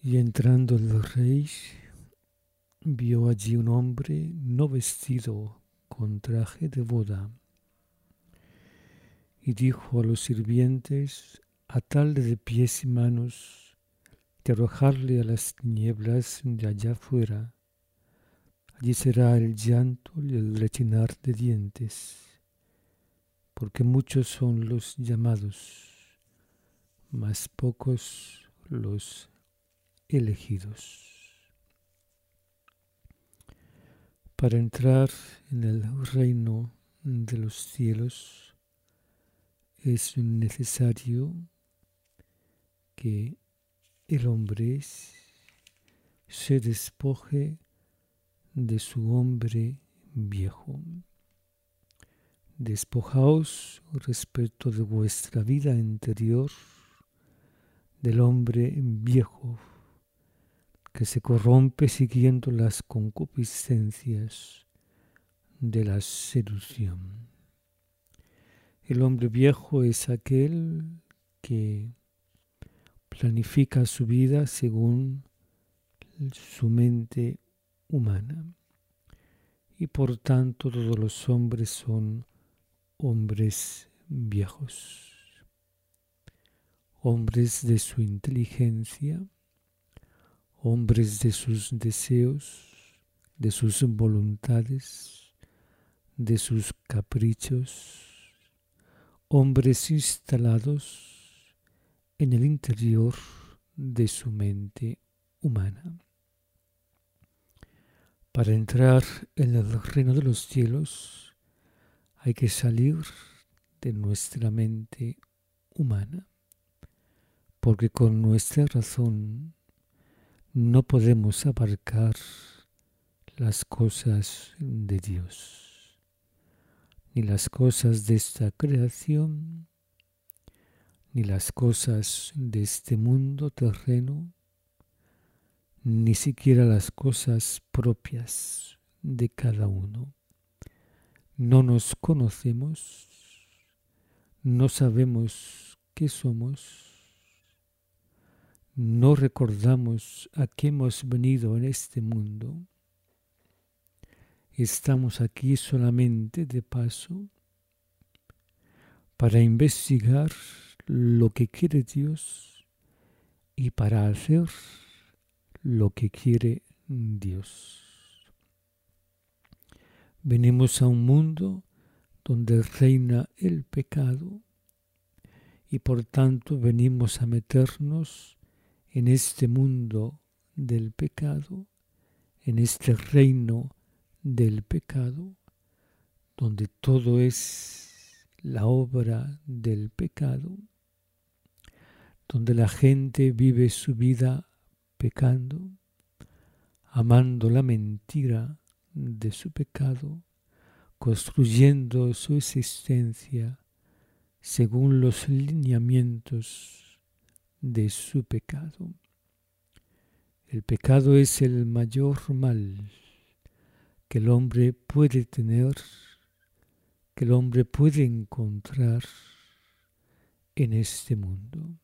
Y entrando el rey, vio allí un hombre no vestido con traje de boda, y dijo a los sirvientes: atadle de pies y manos, y arrojarle a las tinieblas de allá afuera. Allí será el llanto y el rechinar de dientes, porque muchos son los llamados, mas pocos los elegidos. Para entrar en el reino de los cielos es necesario que el hombre se despoje de su hombre viejo. Despojaos respecto de vuestra vida interior del hombre viejo que se corrompe siguiendo las concupiscencias de la seducción. El hombre viejo es aquel que planifica su vida según su mente humana, y por tanto todos los hombres son hombres viejos, hombres de su inteligencia, hombres de sus deseos, de sus voluntades, de sus caprichos, hombres instalados en el interior de su mente humana. Para entrar en el reino de los cielos hay que salir de nuestra mente humana, porque con nuestra razón no podemos abarcar las cosas de Dios, ni las cosas de esta creación, ni las cosas de este mundo terreno, ni siquiera las cosas propias de cada uno. No nos conocemos, no sabemos qué somos, no recordamos a qué hemos venido en este mundo. Estamos aquí solamente de paso para investigar lo que quiere Dios y para hacer lo que quiere Dios. Venimos a un mundo donde reina el pecado y por tanto venimos a meternos en este mundo del pecado, en este reino del pecado, donde todo es la obra del pecado, donde la gente vive su vida pecando, amando la mentira de su pecado, construyendo su existencia según los lineamientos de su pecado. El pecado es el mayor mal que el hombre puede tener, que el hombre puede encontrar en este mundo.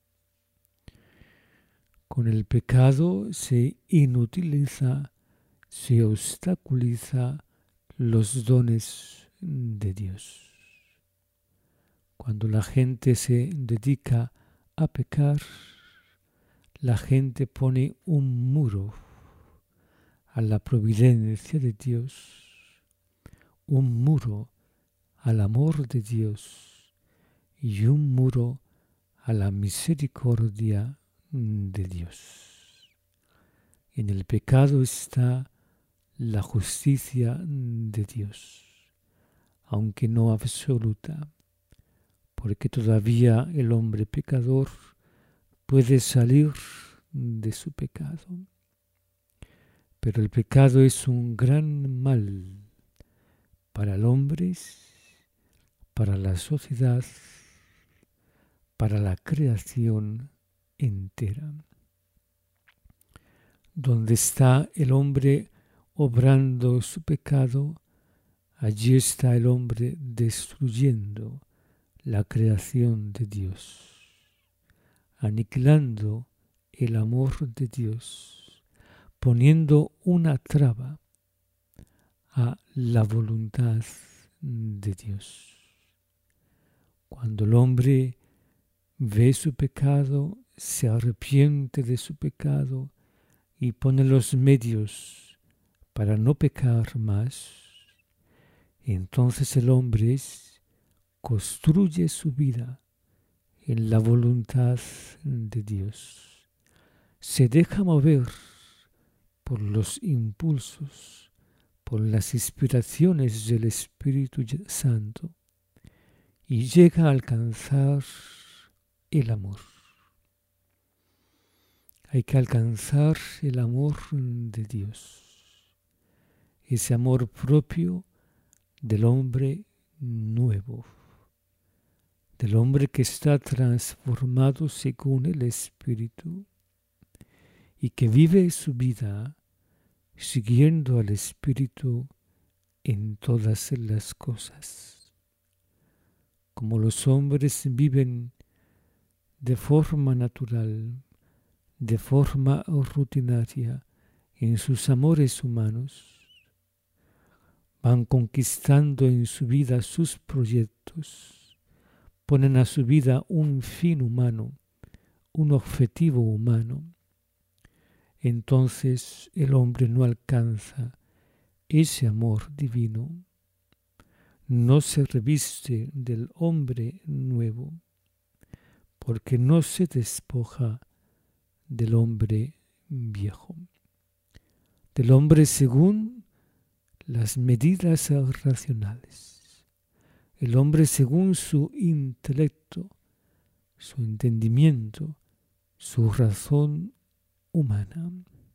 Con el pecado se inutiliza, se obstaculiza los dones de Dios. Cuando la gente se dedica a pecar, la gente pone un muro a la providencia de Dios, un muro al amor de Dios y un muro a la misericordia de Dios. En el pecado está la justicia de Dios, aunque no absoluta, porque todavía el hombre pecador puede salir de su pecado. Pero el pecado es un gran mal para el hombre, para la sociedad, para la creación entera. Donde está el hombre obrando su pecado, allí está el hombre destruyendo la creación de Dios, aniquilando el amor de Dios, poniendo una traba a la voluntad de Dios. Cuando el hombre ve su pecado, se arrepiente de su pecado y pone los medios para no pecar más, entonces el hombre construye su vida en la voluntad de Dios. Se deja mover por los impulsos, por las inspiraciones del Espíritu Santo y llega a alcanzar el amor. Hay que alcanzar el amor de Dios, ese amor propio del hombre nuevo, del hombre que está transformado según el Espíritu y que vive su vida siguiendo al Espíritu en todas las cosas. Como los hombres viven de forma natural, de forma rutinaria, en sus amores humanos, van conquistando en su vida sus proyectos, ponen a su vida un fin humano, un objetivo humano. Entonces el hombre no alcanza ese amor divino, no se reviste del hombre nuevo, porque no se despoja del hombre viejo, del hombre según las medidas racionales, el hombre según su intelecto, su entendimiento, su razón humana,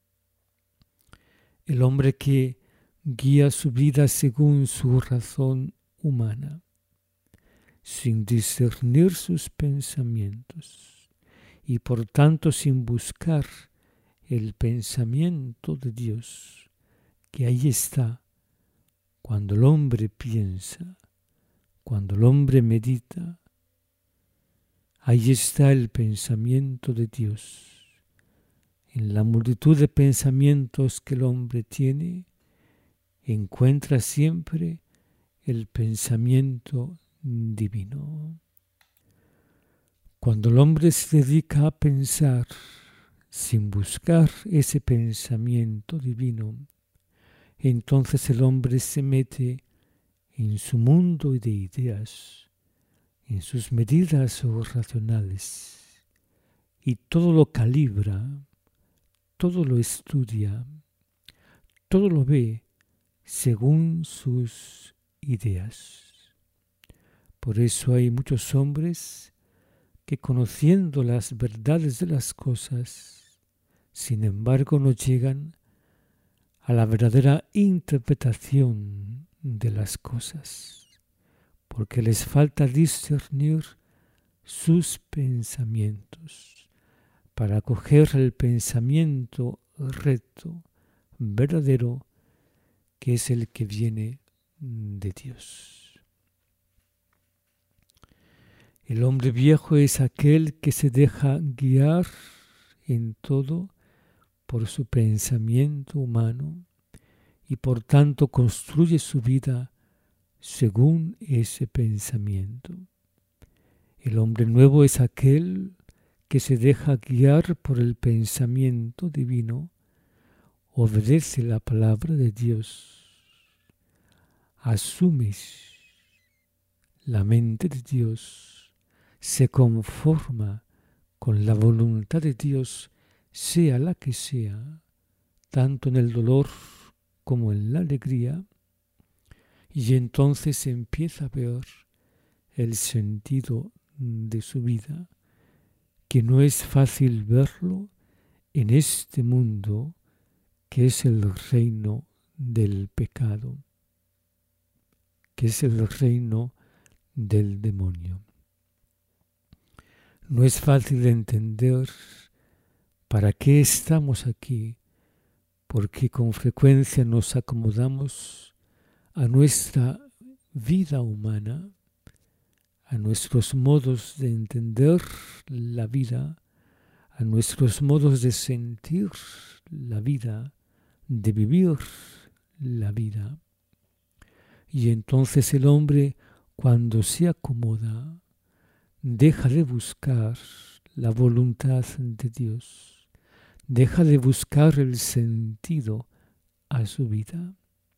el hombre que guía su vida según su razón humana, sin discernir sus pensamientos y por tanto sin buscar el pensamiento de Dios, que ahí está cuando el hombre piensa, cuando el hombre medita. Ahí está el pensamiento de Dios. En la multitud de pensamientos que el hombre tiene, encuentra siempre el pensamiento divino. Cuando el hombre se dedica a pensar sin buscar ese pensamiento divino, entonces el hombre se mete en su mundo de ideas, en sus medidas racionales, y todo lo calibra, todo lo estudia, todo lo ve según sus ideas. Por eso hay muchos hombres que, conociendo las verdades de las cosas, sin embargo no llegan a la verdadera interpretación de las cosas, porque les falta discernir sus pensamientos para acoger el pensamiento recto, verdadero, que es el que viene de Dios. El hombre viejo es aquel que se deja guiar en todo por su pensamiento humano y por tanto construye su vida según ese pensamiento. El hombre nuevo es aquel que se deja guiar por el pensamiento divino, obedece la palabra de Dios, asume la mente de Dios, se conforma con la voluntad de Dios, sea la que sea, tanto en el dolor como en la alegría, y entonces empieza a ver el sentido de su vida, que no es fácil verlo en este mundo que es el reino del pecado, que es el reino del demonio. No es fácil de entender para qué estamos aquí, porque con frecuencia nos acomodamos a nuestra vida humana, a nuestros modos de entender la vida, a nuestros modos de sentir la vida, de vivir la vida. Y entonces el hombre, cuando se acomoda, deja de buscar la voluntad de Dios, deja de buscar el sentido a su vida.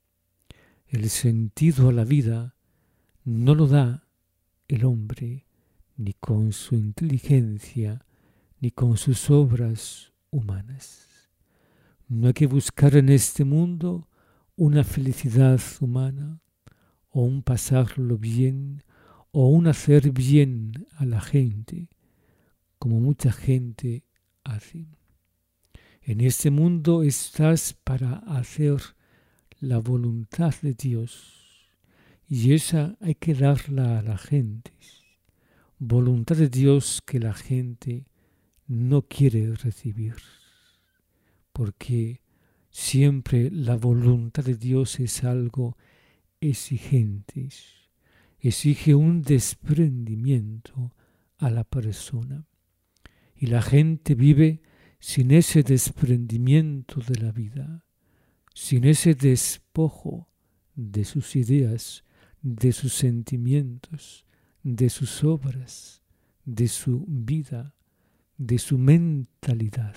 El sentido a la vida no lo da el hombre ni con su inteligencia ni con sus obras humanas. No hay que buscar en este mundo una felicidad humana o un pasarlo bien o un hacer bien a la gente, como mucha gente hace. En este mundo estás para hacer la voluntad de Dios y esa hay que darla a la gente. Voluntad de Dios que la gente no quiere recibir, porque siempre la voluntad de Dios es algo exigente, exige un desprendimiento a la persona y la gente vive sin ese desprendimiento de la vida, sin ese despojo de sus ideas, de sus sentimientos, de sus obras, de su vida, de su mentalidad.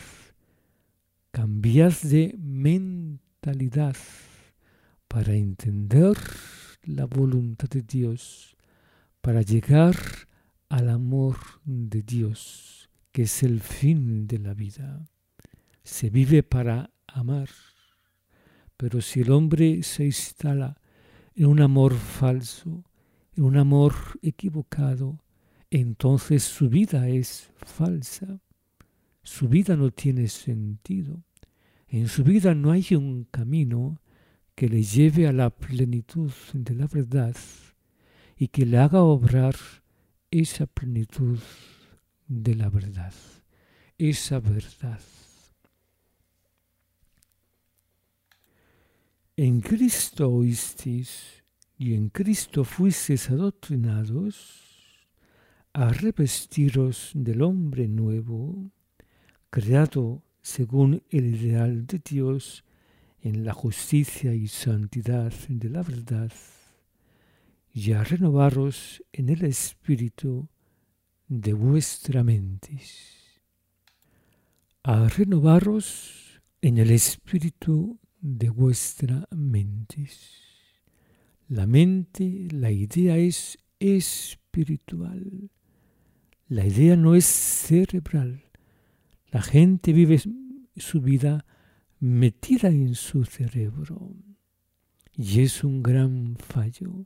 Cambiad de mentalidad para entender la voluntad de Dios, para llegar al amor de Dios, que es el fin de la vida. Se vive para amar, pero si el hombre se instala en un amor falso, en un amor equivocado, entonces su vida es falsa. Su vida no tiene sentido. En su vida no hay un camino que le lleve a la plenitud de la verdad y que le haga obrar esa plenitud de la verdad, esa verdad. En Cristo oísteis y en Cristo fuisteis adoctrinados a revestiros del hombre nuevo, creado según el ideal de Dios en la justicia y santidad de la verdad, y a renovaros en el espíritu de vuestra mente. A renovaros en el espíritu de vuestra mente. La mente, la idea es espiritual. La idea no es cerebral. La gente vive su vida metida en su cerebro y es un gran fallo.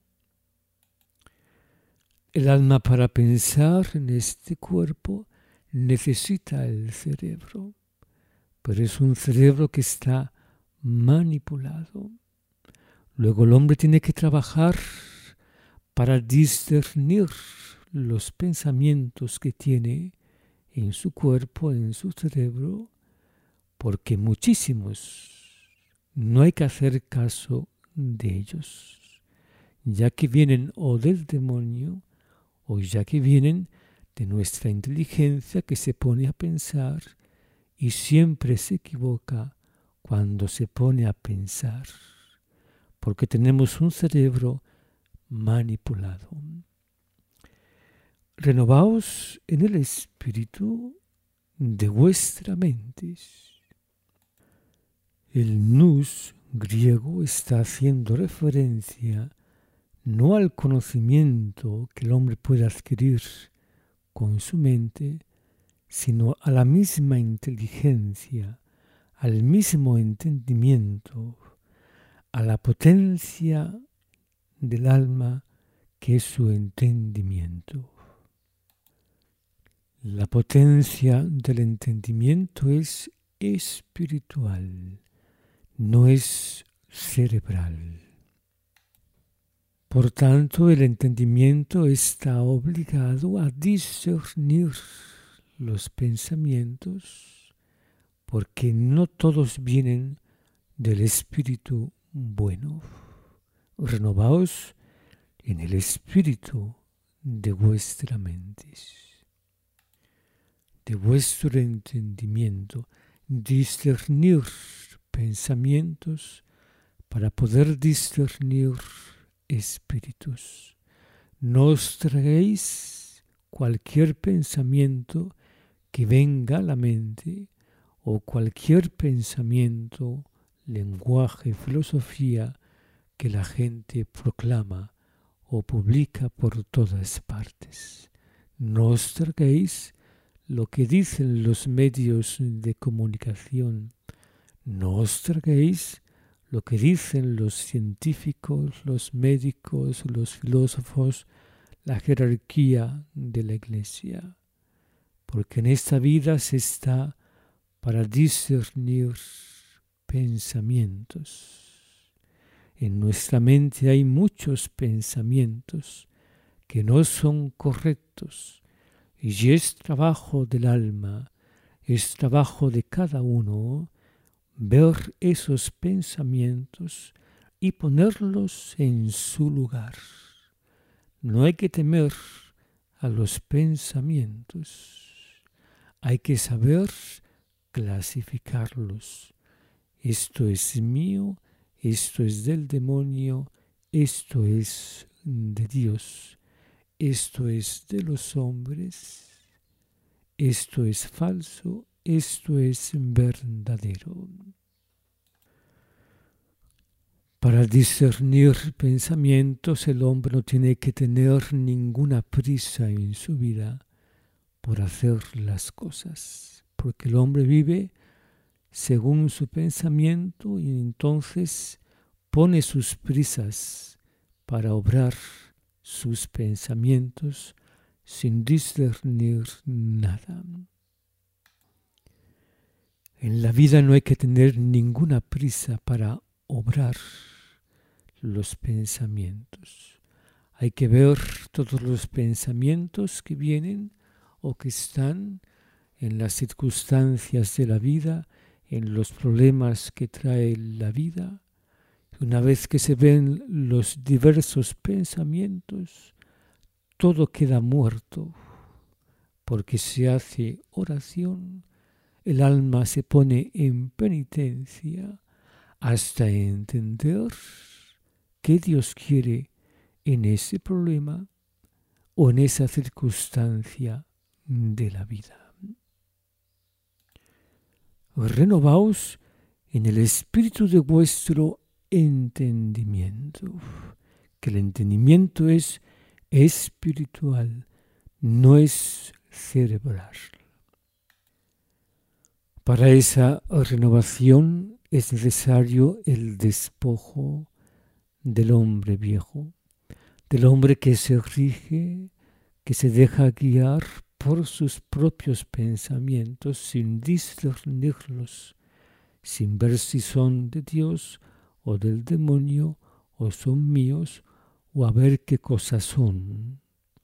El alma para pensar en este cuerpo necesita el cerebro, pero es un cerebro que está manipulado. Luego el hombre tiene que trabajar para discernir los pensamientos que tiene en su cuerpo, en su cerebro, porque muchísimos no hay que hacer caso de ellos, ya que vienen o del demonio o ya que vienen de nuestra inteligencia que se pone a pensar y siempre se equivoca cuando se pone a pensar, porque tenemos un cerebro manipulado. Renovaos en el espíritu de vuestra mente. El nous griego está haciendo referencia no al conocimiento que el hombre puede adquirir con su mente, sino a la misma inteligencia, al mismo entendimiento, a la potencia del alma que es su entendimiento. La potencia del entendimiento es espiritual, no es cerebral. Por tanto, el entendimiento está obligado a discernir los pensamientos, porque no todos vienen del espíritu bueno. Renovaos en el espíritu de vuestra mente. de vuestro entendimiento, discernir pensamientos para poder discernir espíritus. No os traguéis cualquier pensamiento que venga a la mente o cualquier pensamiento, lenguaje, filosofía que la gente proclama o publica por todas partes. No os traguéis lo que dicen los medios de comunicación. No os traguéis lo que dicen los científicos, los médicos, los filósofos, la jerarquía de la Iglesia. Porque en esta vida se está para discernir pensamientos. En nuestra mente hay muchos pensamientos que no son correctos y es trabajo del alma, es trabajo de cada uno ver esos pensamientos y ponerlos en su lugar. No hay que temer a los pensamientos, hay que saber clasificarlos. Esto es mío, esto es del demonio, esto es de Dios, esto es de los hombres, esto es falso, esto es verdadero. Para discernir pensamientos, el hombre no tiene que tener ninguna prisa en su vida por hacer las cosas, porque el hombre vive según su pensamiento y entonces pone sus prisas para obrar sus pensamientos sin discernir nada. En la vida no hay que tener ninguna prisa para obrar los pensamientos. Hay que ver todos los pensamientos que vienen o que están en las circunstancias de la vida, en los problemas que trae la vida. Una vez que se ven los diversos pensamientos, todo queda muerto, porque se hace oración, el alma se pone en penitencia hasta entender qué Dios quiere en ese problema o en esa circunstancia de la vida. Renovaos en el espíritu de vuestro entendimiento, que el entendimiento es espiritual, no es cerebral. Para esa renovación es necesario el despojo del hombre viejo, del hombre que se rige, que se deja guiar por sus propios pensamientos sin discernirlos, sin ver si son de Dios o del demonio o son míos o a ver qué cosas son.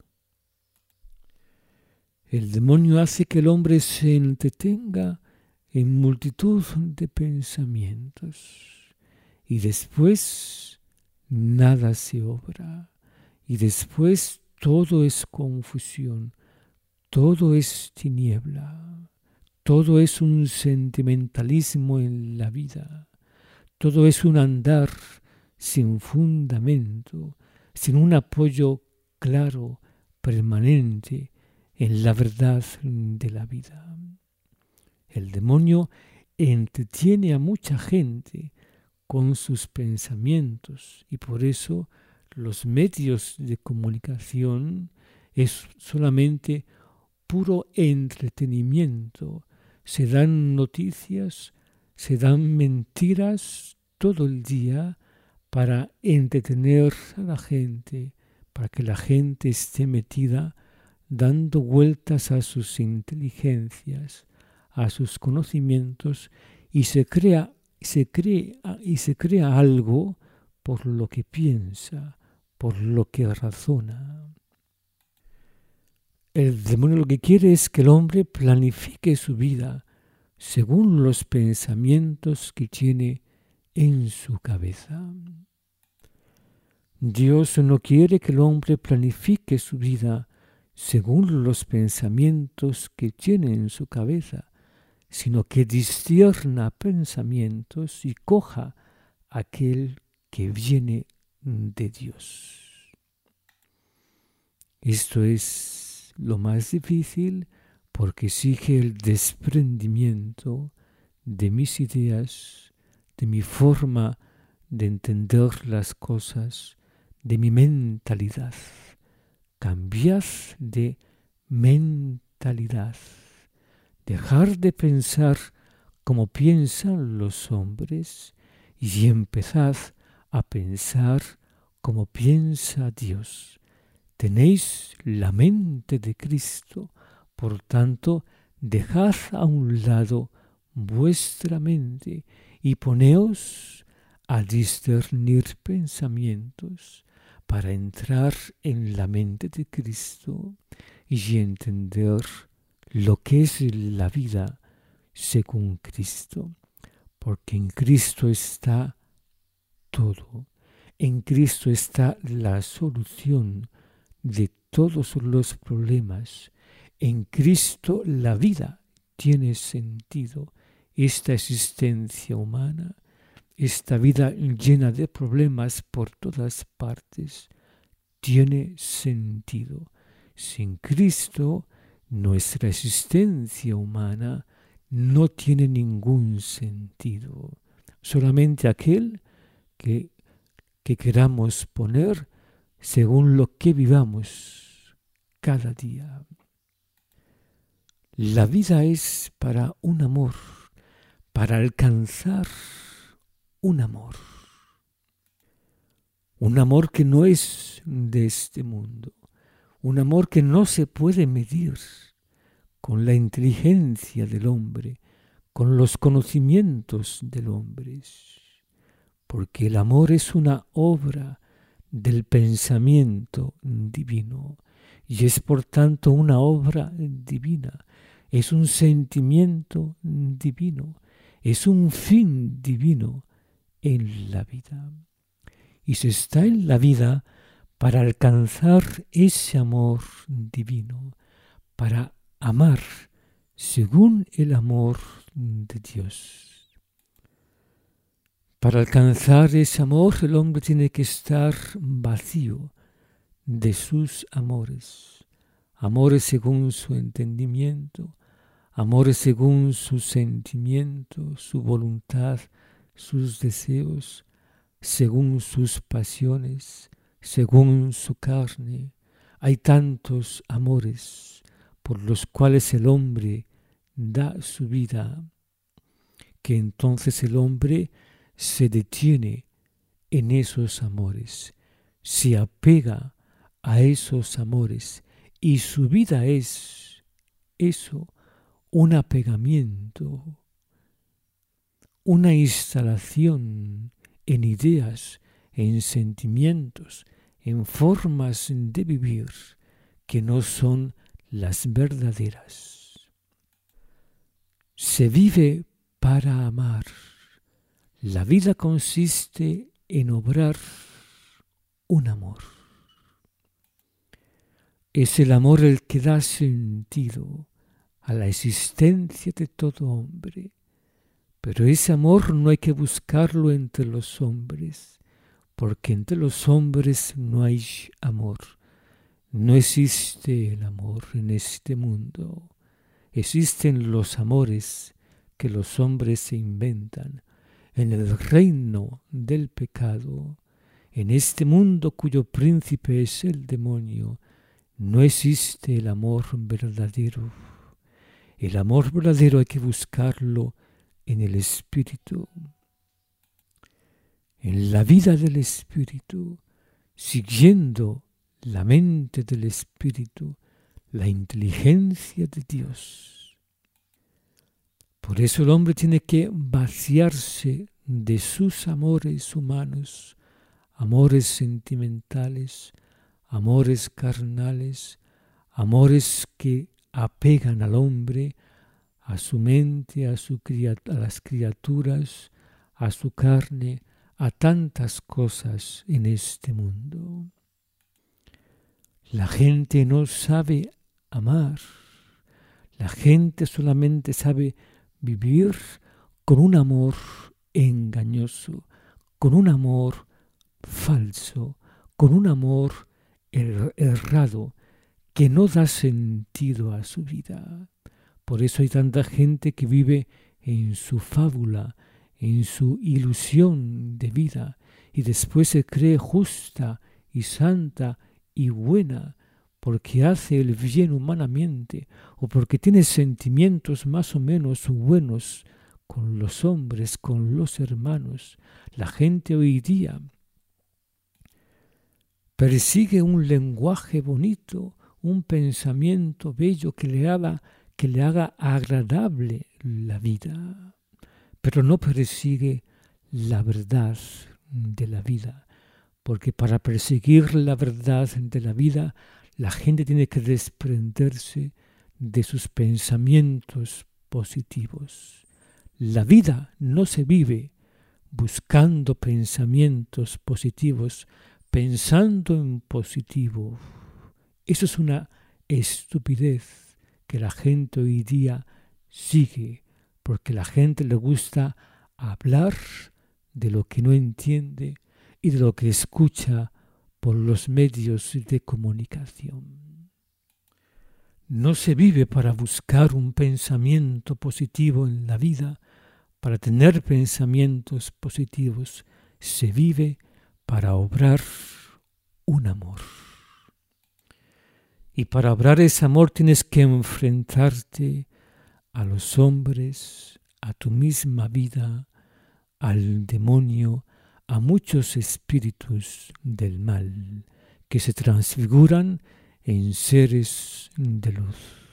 El demonio hace que el hombre se entretenga en multitud de pensamientos y después nada se obra y después todo es confusión, todo es tiniebla, todo es un sentimentalismo en la vida, todo es un andar sin fundamento, sin un apoyo claro, permanente en la verdad de la vida. El demonio entretiene a mucha gente con sus pensamientos y por eso los medios de comunicación es solamente puro entretenimiento. Se dan noticias, se dan mentiras todo el día para entretener a la gente, para que la gente esté metida dando vueltas a sus inteligencias, a sus conocimientos y se crea algo por lo que piensa, por lo que razona. El demonio lo que quiere es que el hombre planifique su vida según los pensamientos que tiene en su cabeza. Dios no quiere que el hombre planifique su vida según los pensamientos que tiene en su cabeza, sino que discierna pensamientos y coja aquel que viene de Dios. Esto es lo más difícil porque exige el desprendimiento de mis ideas, de mi forma de entender las cosas, de mi mentalidad. Cambiad de mentalidad. Dejar de pensar como piensan los hombres y empezad a pensar como piensa Dios. Tenéis la mente de Cristo, por tanto, dejad a un lado vuestra mente y poneos a discernir pensamientos para entrar en la mente de Cristo y entender lo que es la vida según Cristo, porque en Cristo está todo, en Cristo está la solución de todos los problemas, en Cristo la vida tiene sentido, esta existencia humana, esta vida llena de problemas por todas partes, tiene sentido. Sin Cristo, nuestra existencia humana no tiene ningún sentido. Solamente aquel que queramos poner según lo que vivamos cada día. La vida es para un amor, para alcanzar un amor. Un amor que no es de este mundo. Un amor que no se puede medir con la inteligencia del hombre, con los conocimientos del hombre. Porque el amor es una obra del pensamiento divino y es por tanto una obra divina. Es un sentimiento divino, es un fin divino en la vida. Y se está en la vida para alcanzar ese amor divino, para amar según el amor de Dios. Para alcanzar ese amor el hombre tiene que estar vacío de sus amores, amores según su entendimiento, amores según su sentimiento, su voluntad, sus deseos, según sus pasiones, según su carne. Hay tantos amores por los cuales el hombre da su vida, que entonces el hombre se detiene en esos amores, se apega a esos amores y su vida es eso, un apegamiento, una instalación en ideas, en sentimientos, en formas de vivir que no son las verdaderas. Se vive para amar. La vida consiste en obrar un amor. Es el amor el que da sentido a la existencia de todo hombre. Pero ese amor no hay que buscarlo entre los hombres, porque entre los hombres no hay amor. No existe el amor en este mundo. Existen los amores que los hombres se inventan. En el reino del pecado, en este mundo cuyo príncipe es el demonio, no existe el amor verdadero. El amor verdadero hay que buscarlo en el Espíritu, en la vida del Espíritu, siguiendo la mente del Espíritu, la inteligencia de Dios. Por eso el hombre tiene que vaciarse de sus amores humanos, amores sentimentales, amores carnales, amores que apegan al hombre, a su mente, a las criaturas, a su carne, a tantas cosas en este mundo. La gente no sabe amar. La gente solamente sabe vivir con un amor engañoso, con un amor falso, con un amor errado, que no da sentido a su vida. Por eso hay tanta gente que vive en su fábula, en su ilusión de vida, y después se cree justa y santa y buena, porque hace el bien humanamente, o porque tiene sentimientos más o menos buenos con los hombres, con los hermanos. La gente hoy día persigue un lenguaje bonito, un pensamiento bello que le haga agradable la vida, pero no persigue la verdad de la vida, porque para perseguir la verdad de la vida, la gente tiene que desprenderse de sus pensamientos positivos. La vida no se vive buscando pensamientos positivos, pensando en positivo. Eso es una estupidez que la gente hoy día sigue, porque a la gente le gusta hablar de lo que no entiende y de lo que escucha por los medios de comunicación. No se vive para buscar un pensamiento positivo en la vida, para tener pensamientos positivos. Se vive para obrar un amor. Y para obrar ese amor tienes que enfrentarte a los hombres, a tu misma vida, al demonio, a muchos espíritus del mal que se transfiguran en seres de luz.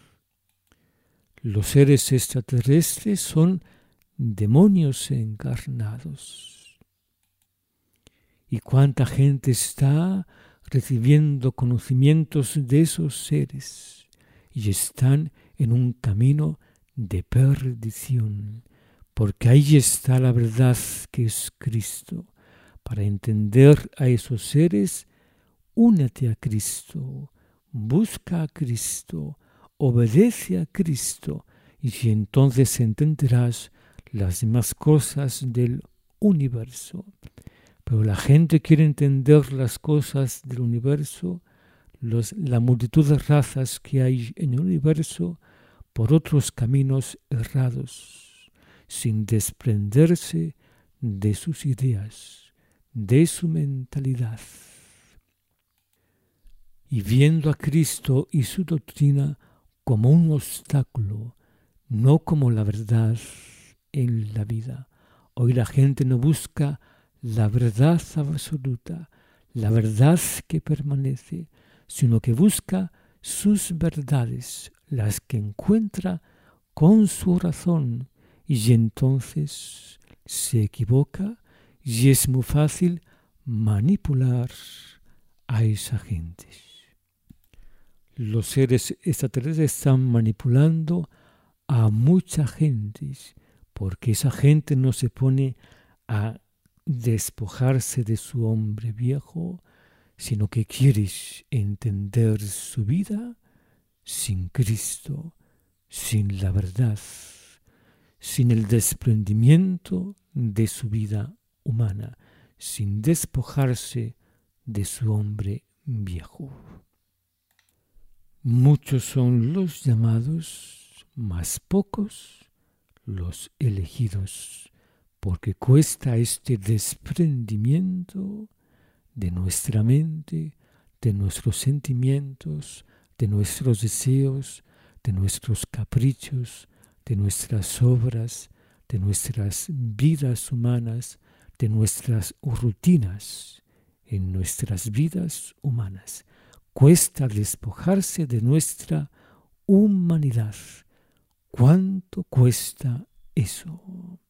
Los seres extraterrestres son demonios encarnados. ¿Y cuánta gente está recibiendo conocimientos de esos seres y están en un camino de perdición? Porque ahí está la verdad que es Cristo. Para entender a esos seres, únete a Cristo, busca a Cristo, obedece a Cristo, y entonces entenderás las demás cosas del universo. Pero la gente quiere entender las cosas del universo, la multitud de razas que hay en el universo, por otros caminos errados, sin desprenderse de sus ideas, de su mentalidad. Y viendo a Cristo y su doctrina como un obstáculo, no como la verdad en la vida. Hoy la gente no busca la verdad absoluta, la verdad que permanece, sino que busca sus verdades, las que encuentra con su razón, y entonces se equivoca y es muy fácil manipular a esa gente. Los seres extraterrestres están manipulando a mucha gente, porque esa gente no se pone a despojarse de su hombre viejo, sino que quiere entender su vida sin Cristo, sin la verdad, sin el desprendimiento de su vida humana, sin despojarse de su hombre viejo. Muchos son los llamados, mas pocos los elegidos, porque cuesta este desprendimiento de nuestra mente, de nuestros sentimientos, de nuestros deseos, de nuestros caprichos, de nuestras obras, de nuestras vidas humanas, de nuestras rutinas en nuestras vidas humanas. Cuesta despojarse de nuestra humanidad. ¿Cuánto cuesta eso?